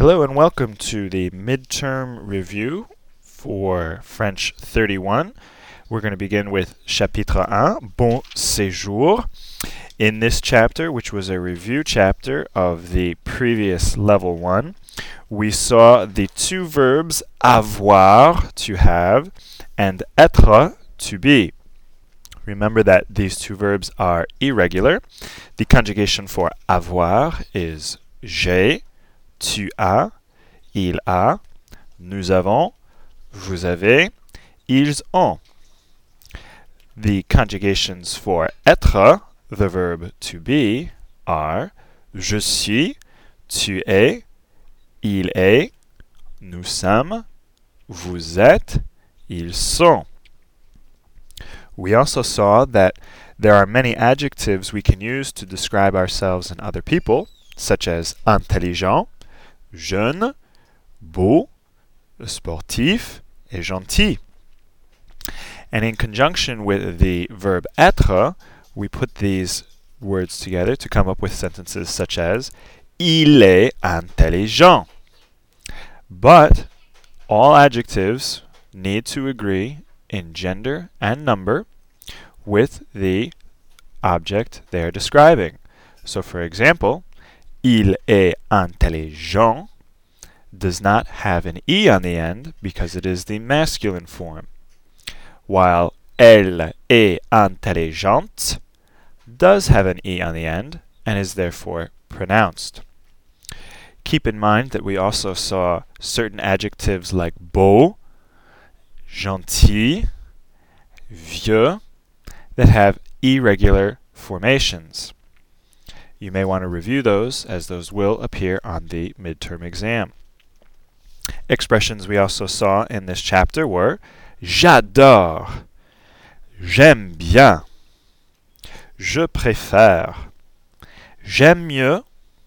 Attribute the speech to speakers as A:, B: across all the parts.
A: Hello and welcome to the midterm review for French 31. We're going to begin with Chapitre 1, Bon Séjour. In this chapter, which was a review chapter of the previous level 1, we saw the two verbs avoir, to have, and être, to be. Remember that these two verbs are irregular. The conjugation for avoir is j'ai, tu as, il a, nous avons, vous avez, ils ont. The conjugations for être, the verb to be, are je suis, tu es, il est, nous sommes, vous êtes, ils sont. We also saw that there are many adjectives we can use to describe ourselves and other people, such as intelligent, jeune, beau, sportif, et gentil. And in conjunction with the verb être, we put these words together to come up with sentences such as il est intelligent. But all adjectives need to agree in gender and number with the object they are describing. So for example, il est intelligent does not have an E on the end because it is the masculine form, while elle est intelligente does have an E on the end and is therefore pronounced. Keep in mind that we also saw certain adjectives like beau, gentil, vieux that have irregular formations. You may want to review those, as those will appear on the midterm exam. Expressions we also saw in this chapter were j'adore, j'aime bien, je préfère, j'aime mieux,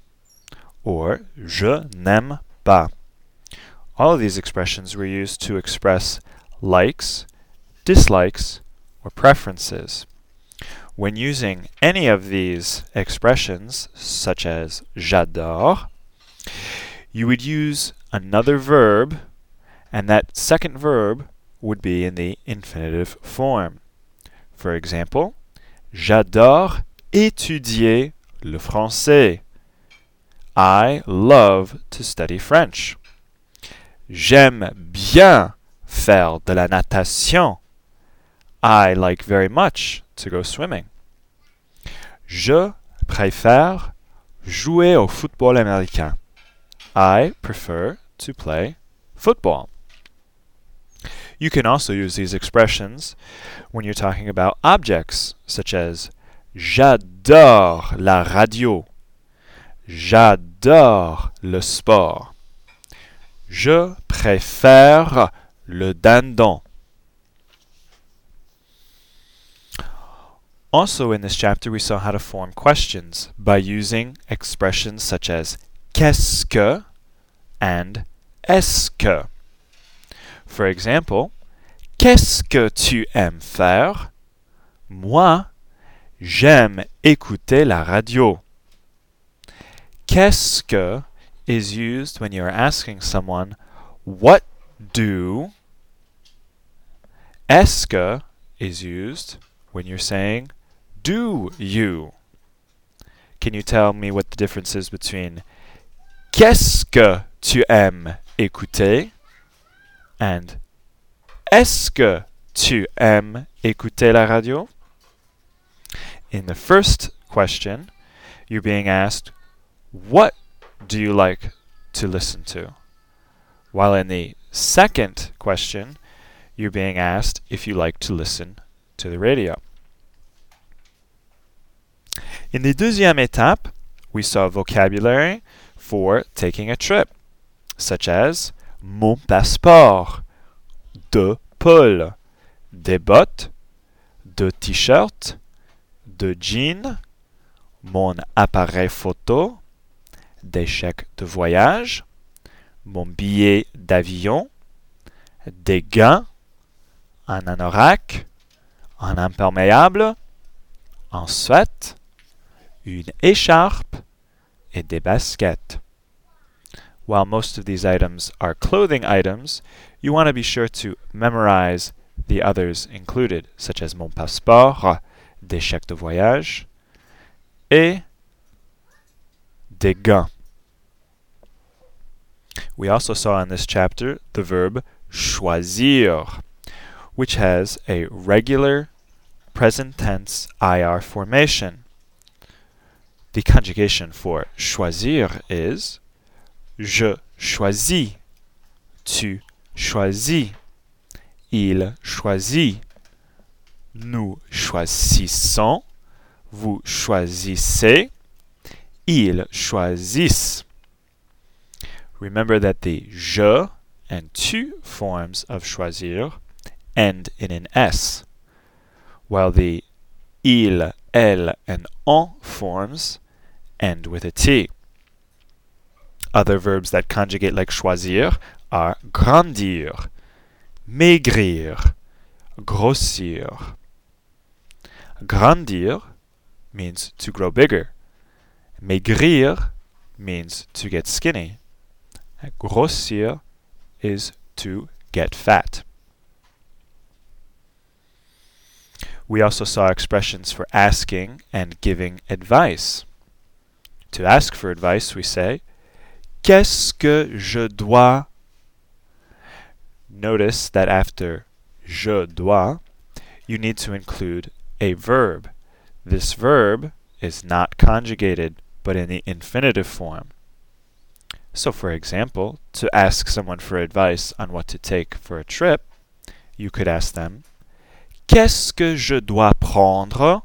A: or je n'aime pas. All of these expressions were used to express likes, dislikes, or preferences. When using any of these expressions, such as j'adore, you would use another verb, and that second verb would be in the infinitive form. For example, j'adore étudier le français. I love to study French. J'aime bien faire de la natation. I like very much to go swimming. Je préfère jouer au football américain. I prefer to play football. You can also use these expressions when you're talking about objects, such as j'adore la radio. J'adore le sport. Je préfère le dindon. Also in this chapter we saw how to form questions by using expressions such as qu'est-ce que and est-ce que. For example, qu'est-ce que tu aimes faire? Moi, j'aime écouter la radio. Qu'est-ce que is used when you are asking someone, what do? Est-ce que is used when you're saying, do you? Can you tell me what the difference is between qu'est-ce que tu aimes écouter and est-ce que tu aimes écouter la radio? In the first question, you're being asked, what do you like to listen to? While in the second question, you're being asked if you like to listen to the radio. In the deuxième étape, we saw vocabulary for taking a trip, such as mon passeport, deux poules, des bottes, deux t-shirts, deux jeans, mon appareil photo, des chèques de voyage, mon billet d'avion, des gants, un anorak, un imperméable, un sweat, une écharpe et des baskets. while most of these items are clothing items, you want to be sure to memorize the others included, such as mon passeport, des chèques de voyage, et des gants. We also saw in this chapter the verb choisir, which has a regular present tense IR formation. The conjugation for choisir is je choisis, tu choisis, il choisit, nous choisissons, vous choisissez, ils choisissent. Remember that the je and tu forms of choisir end in an S, while the il, elle, and on forms end with a T. Other verbs that conjugate like choisir are grandir, maigrir, grossir. Grandir means to grow bigger. Maigrir means to get skinny. Grossir is to get fat. We also saw expressions for asking and giving advice. To ask for advice, we say, qu'est-ce que je dois? Notice that after je dois, you need to include a verb. This verb is not conjugated, but in the infinitive form. So, for example, to ask someone for advice on what to take for a trip, you could ask them, qu'est-ce que je dois prendre?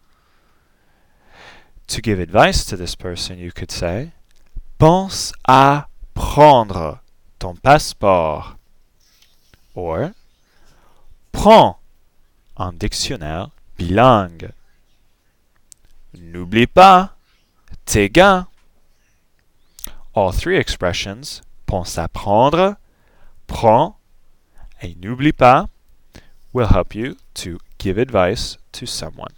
A: To give advice to this person, you could say, pense à prendre ton passeport. Or, prends un dictionnaire bilingue. N'oublie pas tes gants. All three expressions, pense à prendre, prends, et n'oublie pas, will help you to give advice to someone.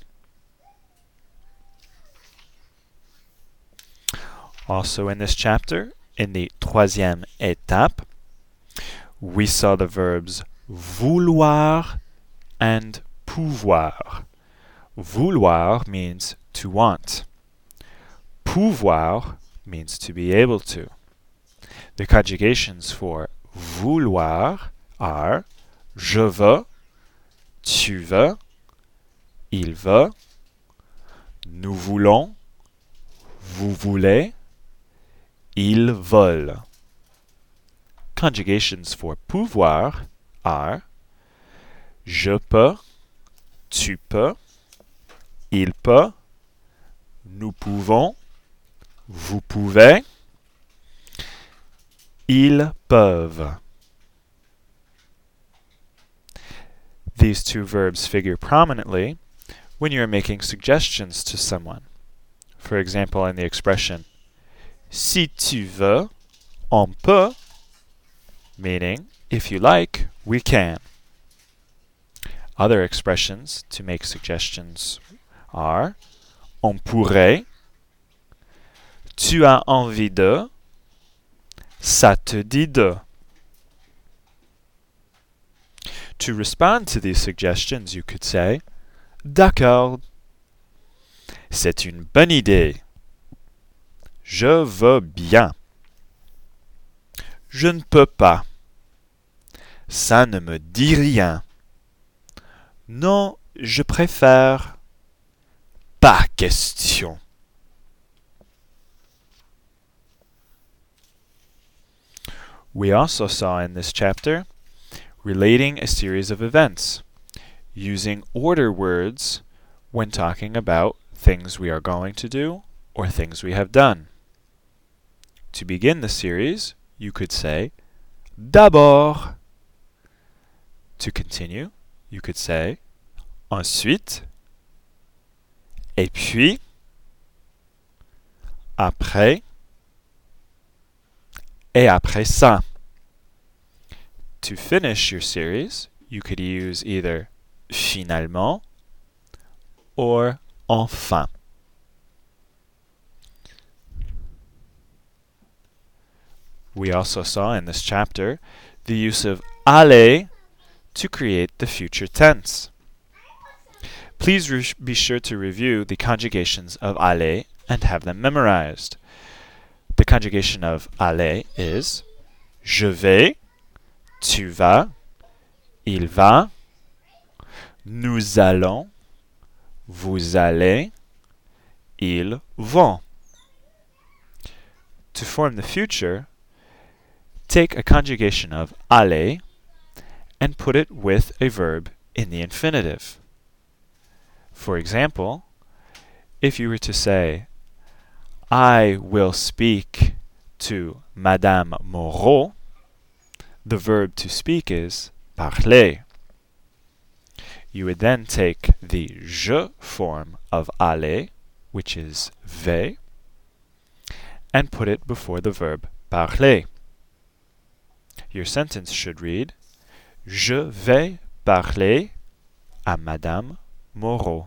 A: Also in this chapter, in the troisième étape, we saw the verbs vouloir and pouvoir. Vouloir means to want. Pouvoir means to be able to. The conjugations for vouloir are je veux, tu veux, il veut, nous voulons, vous voulez, ils veulent. Conjugations for pouvoir are je peux, tu peux, il peut, nous pouvons, vous pouvez, ils peuvent. These two verbs figure prominently when you are making suggestions to someone. For example, in the expression si tu veux, on peut, meaning if you like, we can. Other expressions to make suggestions are on pourrait, tu as envie de, ça te dit de. To respond to these suggestions, you could say, d'accord, c'est une bonne idée. Je veux bien. Je ne peux pas. Ça ne me dit rien. Non, je préfère. Pas question. We also saw in this chapter relating a series of events, using order words when talking about things we are going to do or things we have done. To begin the series, you could say d'abord. To continue, you could say ensuite, et puis, après, et après ça. To finish your series, you could use either finalement or enfin. We also saw in this chapter the use of aller to create the future tense. Please be sure to review the conjugations of aller and have them memorized. The conjugation of aller is je vais, tu vas, il va, nous allons, vous allez, ils vont. To form the future, take a conjugation of aller and put it with a verb in the infinitive. For example, if you were to say, I will speak to Madame Moreau, the verb to speak is parler. You would then take the je form of aller, which is vais, and put it before the verb parler. Your sentence should read, Je vais parler à Madame Moreau.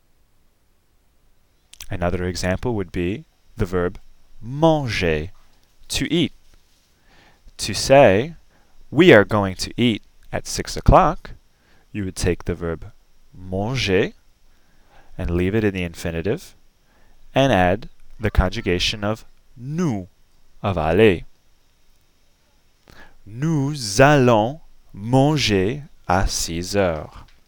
A: Another example would be the verb manger, to eat. To say, we are going to eat at 6 o'clock, you would take the verb manger and leave it in the infinitive and add the conjugation of nous, of aller. Nous allons manger à 6 heures.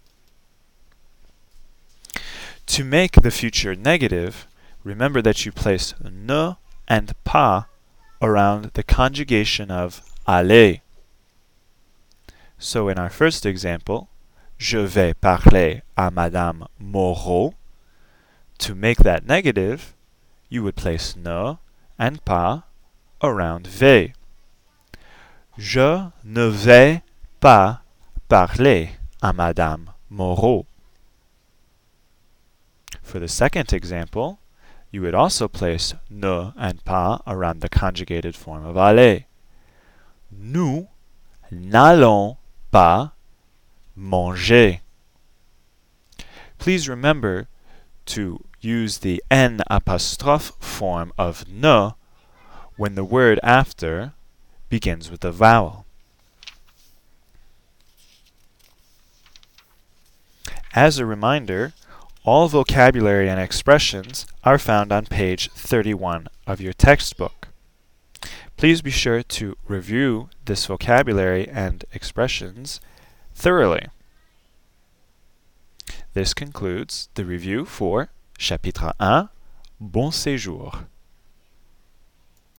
A: To make the future negative, remember that you place ne and pas around the conjugation of aller. So in our first example, je vais parler à Madame Moreau. To make that negative, you would place ne and pas around vais. Je ne vais pas parler à Madame Moreau. For the second example, you would also place ne and pas around the conjugated form of aller. Nous n'allons pas manger. Please remember to use the n apostrophe form of ne when the word after begins with a vowel. As a reminder, all vocabulary and expressions are found on page 31 of your textbook. Please be sure to review this vocabulary and expressions thoroughly. This concludes the review for Chapitre 1, Bon séjour.